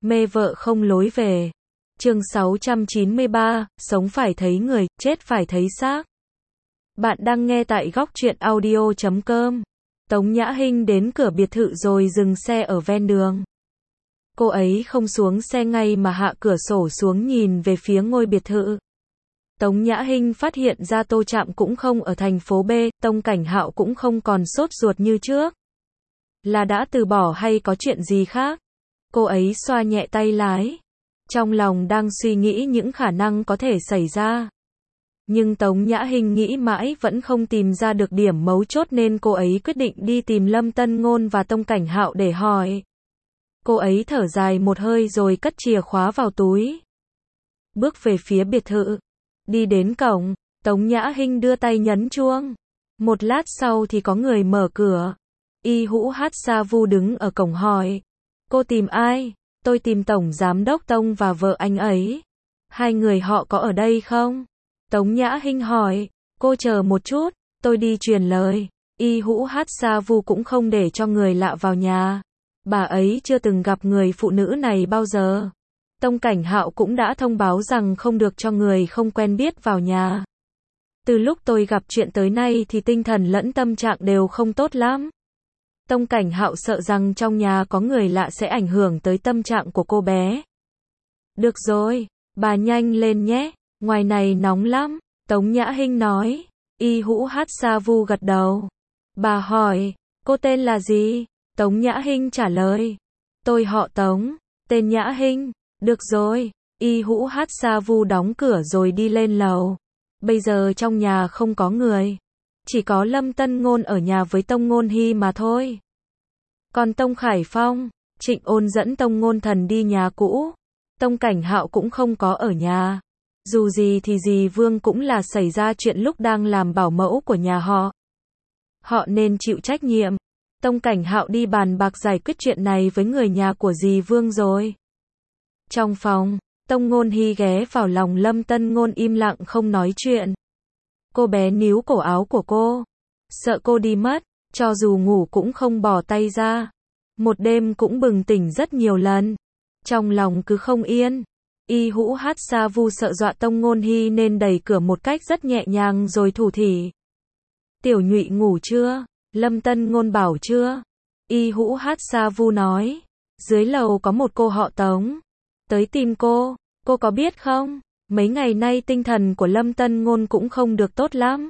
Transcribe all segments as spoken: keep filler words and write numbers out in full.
Mê vợ không lối về. Chương sáu trăm chín mươi ba, sống phải thấy người, chết phải thấy xác. Bạn đang nghe tại góc truyện audio chấm com. Tống Nhã Hinh đến cửa biệt thự rồi dừng xe ở ven đường. Cô ấy không xuống xe ngay mà hạ cửa sổ xuống nhìn về phía ngôi biệt thự. Tống Nhã Hinh phát hiện ra Tô Trạm cũng không ở thành phố B, Tông Cảnh Hạo cũng không còn sốt ruột như trước. Là đã từ bỏ hay có chuyện gì khác? Cô ấy xoa nhẹ tay lái. Trong lòng đang suy nghĩ những khả năng có thể xảy ra. Nhưng Tống Nhã Hinh nghĩ mãi vẫn không tìm ra được điểm mấu chốt nên cô ấy quyết định đi tìm Lâm Tân Ngôn và Tông Cảnh Hạo để hỏi. Cô ấy thở dài một hơi rồi cất chìa khóa vào túi. Bước về phía biệt thự. Đi đến cổng, Tống Nhã Hinh đưa tay nhấn chuông. Một lát sau thì có người mở cửa. Y Hữu Hát Sa Vu đứng ở cổng hỏi. Cô tìm ai? Tôi tìm Tổng Giám đốc Tông và vợ anh ấy. Hai người họ có ở đây không? Tống Nhã Hinh hỏi. Cô chờ một chút, tôi đi truyền lời. Y Hữu Hát Sa Vu cũng không để cho người lạ vào nhà. Bà ấy chưa từng gặp người phụ nữ này bao giờ. Tông Cảnh Hạo cũng đã thông báo rằng không được cho người không quen biết vào nhà. Từ lúc tôi gặp chuyện tới nay thì tinh thần lẫn tâm trạng đều không tốt lắm. Tông Cảnh Hạo sợ rằng trong nhà có người lạ sẽ ảnh hưởng tới tâm trạng của cô bé. Được rồi, bà nhanh lên nhé, ngoài này nóng lắm, Tống Nhã Hinh nói. Y Hữu Hát Sa Vu gật đầu. Bà hỏi, cô tên là gì? Tống Nhã Hinh trả lời. Tôi họ Tống, tên Nhã Hinh. Được rồi, Y Hữu Hát Sa Vu đóng cửa rồi đi lên lầu. Bây giờ trong nhà không có người. Chỉ có Lâm Tân Ngôn ở nhà với Tông Ngôn Hy mà thôi. Còn Tông Khải Phong, Trịnh Ôn dẫn Tông Ngôn Thần đi nhà cũ. Tông Cảnh Hạo cũng không có ở nhà. Dù gì thì dì Vương cũng là xảy ra chuyện lúc đang làm bảo mẫu của nhà họ. Họ nên chịu trách nhiệm. Tông Cảnh Hạo đi bàn bạc giải quyết chuyện này với người nhà của dì Vương rồi. Trong phòng, Tông Ngôn Hy ghé vào lòng Lâm Tân Ngôn im lặng không nói chuyện. Cô bé níu cổ áo của cô. Sợ cô đi mất, cho dù ngủ cũng không bỏ tay ra. Một đêm cũng bừng tỉnh rất nhiều lần. Trong lòng cứ không yên. Y Hữu Hát Sa Vu sợ dọa Tông Ngôn Hy nên đẩy cửa một cách rất nhẹ nhàng rồi thủ thỉ. Tiểu Nhụy ngủ chưa? Lâm Tân Ngôn bảo chưa. Y Hữu Hát Sa Vu nói. Dưới lầu có một cô họ Tống. Tới tìm cô, cô có biết không? Mấy ngày nay tinh thần của Lâm Tân Ngôn cũng không được tốt lắm.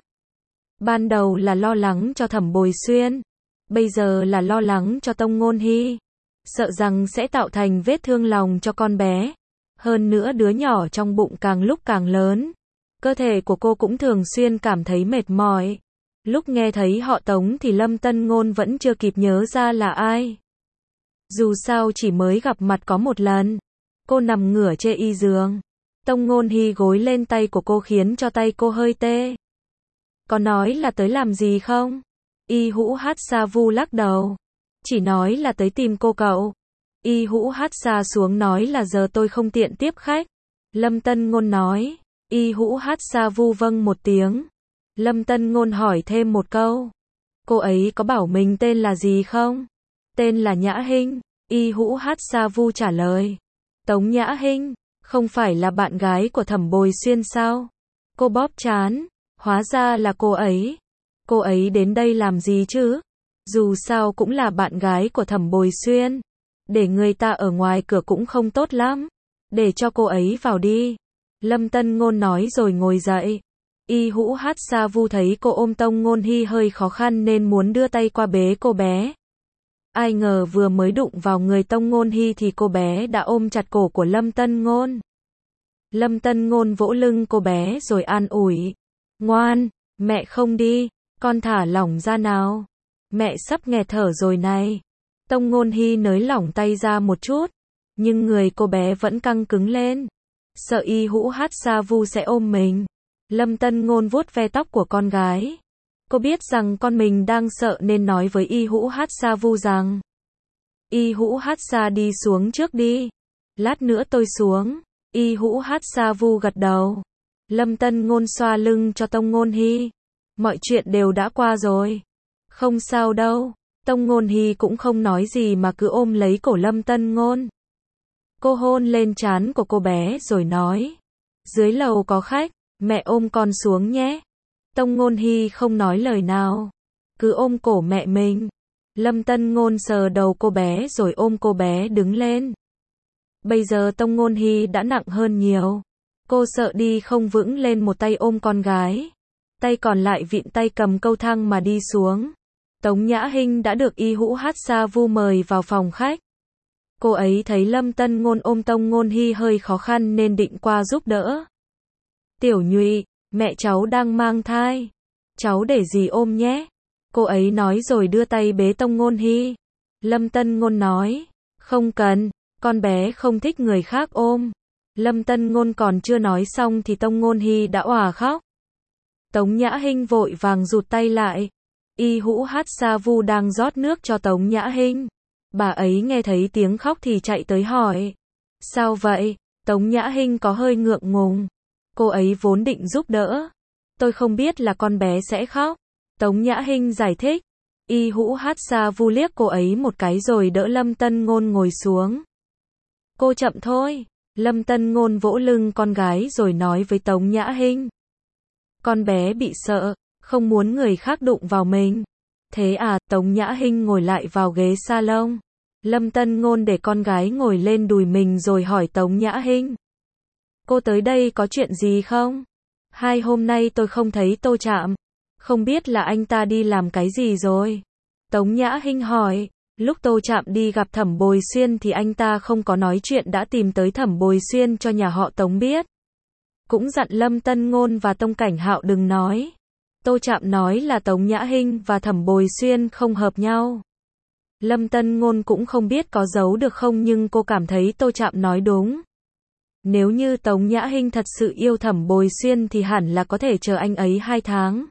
Ban đầu là lo lắng cho Thẩm Bồi Xuyên. Bây giờ là lo lắng cho Tông Ngôn Hy. Sợ rằng sẽ tạo thành vết thương lòng cho con bé. Hơn nữa đứa nhỏ trong bụng càng lúc càng lớn. Cơ thể của cô cũng thường xuyên cảm thấy mệt mỏi. Lúc nghe thấy họ Tống thì Lâm Tân Ngôn vẫn chưa kịp nhớ ra là ai. Dù sao chỉ mới gặp mặt có một lần. Cô nằm ngửa trên y giường. Tông Ngôn Hy gối lên tay của cô khiến cho tay cô hơi tê. Có nói là tới làm gì không? Y Hữu Hát Sa Vu lắc đầu. Chỉ nói là tới tìm cô cậu. Y Hữu Hát Sa xuống nói là giờ tôi không tiện tiếp khách. Lâm Tân Ngôn nói. Y Hữu Hát Sa Vu vâng một tiếng. Lâm Tân Ngôn hỏi thêm một câu. Cô ấy có bảo mình tên là gì không? Tên là Nhã Hinh. Y Hữu Hát Sa Vu trả lời. Tống Nhã Hinh, không phải là bạn gái của Thẩm Bồi Xuyên sao? Cô bóp trán. Hóa ra là cô ấy. Cô ấy đến đây làm gì chứ? Dù sao cũng là bạn gái của Thẩm Bồi Xuyên. Để người ta ở ngoài cửa cũng không tốt lắm. Để cho cô ấy vào đi. Lâm Tân Ngôn nói rồi ngồi dậy. Y Hữu Hát Sa Vu thấy cô ôm Tông Ngôn Hy hơi khó khăn nên muốn đưa tay qua bế cô bé. Ai ngờ vừa mới đụng vào người Tông Ngôn Hy thì cô bé đã ôm chặt cổ của Lâm Tân Ngôn. Lâm Tân Ngôn vỗ lưng cô bé rồi an ủi. Ngoan, mẹ không đi, con thả lỏng ra nào. Mẹ sắp nghẹt thở rồi này. Tông Ngôn Hy nới lỏng tay ra một chút. Nhưng người cô bé vẫn căng cứng lên. Sợ Y Hữu Hát Sa Vu sẽ ôm mình. Lâm Tân Ngôn vuốt ve tóc của con gái. Cô biết rằng con mình đang sợ nên nói với Y Hữu Hát Sa Vu rằng. Y Hữu Hát Sa đi xuống trước đi. Lát nữa tôi xuống. Y Hữu Hát Sa Vu gật đầu. Lâm Tân Ngôn xoa lưng cho Tông Ngôn Hy. Mọi chuyện đều đã qua rồi. Không sao đâu. Tông Ngôn Hy cũng không nói gì mà cứ ôm lấy cổ Lâm Tân Ngôn. Cô hôn lên trán của cô bé rồi nói. Dưới lầu có khách, mẹ ôm con xuống nhé. Tông Ngôn Hy không nói lời nào, cứ ôm cổ mẹ mình. Lâm Tân Ngôn sờ đầu cô bé rồi ôm cô bé đứng lên. Bây giờ Tông Ngôn Hy đã nặng hơn nhiều. Cô sợ đi không vững lên, một tay ôm con gái, tay còn lại vịn tay cầm cầu thang mà đi xuống. Tống Nhã Hinh đã được Y Hữu Hát Sa Vu mời vào phòng khách. Cô ấy thấy Lâm Tân Ngôn ôm Tông Ngôn Hy hơi khó khăn nên định qua giúp đỡ. Tiểu Nhụy, mẹ cháu đang mang thai, cháu để dì ôm nhé. Cô ấy nói rồi đưa tay bế Tông Ngôn Hy. Lâm Tân Ngôn nói, không cần, con bé không thích người khác ôm. Lâm Tân Ngôn còn chưa nói xong thì Tông Ngôn Hy đã òa khóc. Tống Nhã Hinh vội vàng rụt tay lại. Y Hữu Hát Sa Vu đang rót nước cho Tống Nhã Hinh. Bà ấy nghe thấy tiếng khóc thì chạy tới hỏi. Sao vậy? Tống Nhã Hinh có hơi ngượng ngùng. Cô ấy vốn định giúp đỡ. Tôi không biết là con bé sẽ khóc. Tống Nhã Hinh giải thích. Y Hữu Hát Sa Vu liếc cô ấy một cái rồi đỡ Lâm Tân Ngôn ngồi xuống. Cô chậm thôi. Lâm Tân Ngôn vỗ lưng con gái rồi nói với Tống Nhã Hinh. Con bé bị sợ, không muốn người khác đụng vào mình. Thế à? Tống Nhã Hinh ngồi lại vào ghế salon. Lâm Tân Ngôn để con gái ngồi lên đùi mình rồi hỏi Tống Nhã Hinh. Cô tới đây có chuyện gì không? Hai hôm nay tôi không thấy Tô Trạm. Không biết là anh ta đi làm cái gì rồi? Tống Nhã Hinh hỏi. Lúc Tô Trạm đi gặp Thẩm Bồi Xuyên thì anh ta không có nói chuyện, đã tìm tới Thẩm Bồi Xuyên cho nhà họ Tống biết. Cũng dặn Lâm Tân Ngôn và Tông Cảnh Hạo đừng nói. Tô Trạm nói là Tống Nhã Hinh và Thẩm Bồi Xuyên không hợp nhau. Lâm Tân Ngôn cũng không biết có giấu được không, nhưng cô cảm thấy Tô Trạm nói đúng. Nếu như Tống Nhã Hinh thật sự yêu Thẩm Bồi Xuyên thì hẳn là có thể chờ anh ấy hai tháng.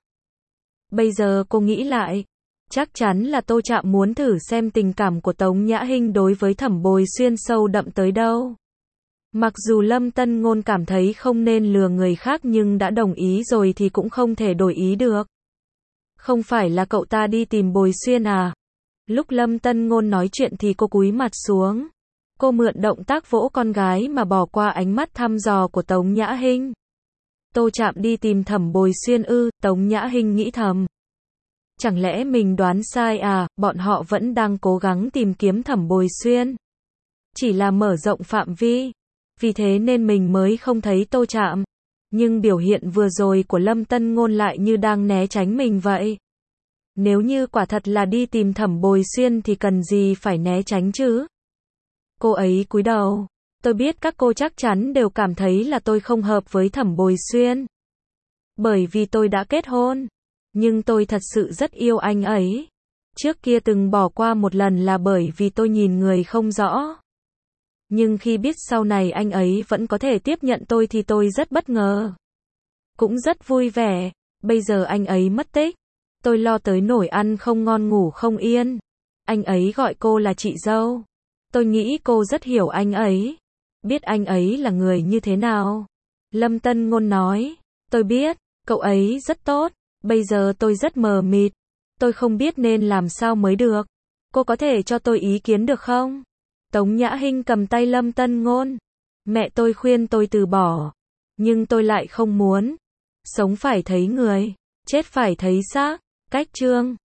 Bây giờ cô nghĩ lại, chắc chắn là Tô Trạm muốn thử xem tình cảm của Tống Nhã Hinh đối với Thẩm Bồi Xuyên sâu đậm tới đâu. Mặc dù Lâm Tân Ngôn cảm thấy không nên lừa người khác nhưng đã đồng ý rồi thì cũng không thể đổi ý được. Không phải là cậu ta đi tìm Bồi Xuyên à? Lúc Lâm Tân Ngôn nói chuyện thì cô cúi mặt xuống. Cô mượn động tác vỗ con gái mà bỏ qua ánh mắt thăm dò của Tống Nhã Hinh. Tô Trạm đi tìm Thẩm Bồi Xuyên ư? Tống Nhã Hinh nghĩ thầm. Chẳng lẽ mình đoán sai à? Bọn họ vẫn đang cố gắng tìm kiếm Thẩm Bồi Xuyên, chỉ là mở rộng phạm vi. Vì thế nên mình mới không thấy Tô Trạm. Nhưng biểu hiện vừa rồi của Lâm Tân Ngôn lại như đang né tránh mình vậy. Nếu như quả thật là đi tìm Thẩm Bồi Xuyên thì cần gì phải né tránh chứ? Cô ấy cúi đầu. Tôi biết các cô chắc chắn đều cảm thấy là tôi không hợp với Thẩm Bồi Xuyên. Bởi vì tôi đã kết hôn. Nhưng tôi thật sự rất yêu anh ấy. Trước kia từng bỏ qua một lần là bởi vì tôi nhìn người không rõ. Nhưng khi biết sau này anh ấy vẫn có thể tiếp nhận tôi thì tôi rất bất ngờ. Cũng rất vui vẻ. Bây giờ anh ấy mất tích. Tôi lo tới nổi ăn không ngon ngủ không yên. Anh ấy gọi cô là chị dâu. Tôi nghĩ cô rất hiểu anh ấy. Biết anh ấy là người như thế nào. Lâm Tân Ngôn nói. Tôi biết, cậu ấy rất tốt. Bây giờ tôi rất mờ mịt. Tôi không biết nên làm sao mới được. Cô có thể cho tôi ý kiến được không? Tống Nhã Hinh cầm tay Lâm Tân Ngôn. Mẹ tôi khuyên tôi từ bỏ. Nhưng tôi lại không muốn. Sống phải thấy người, chết phải thấy xác. Cách chương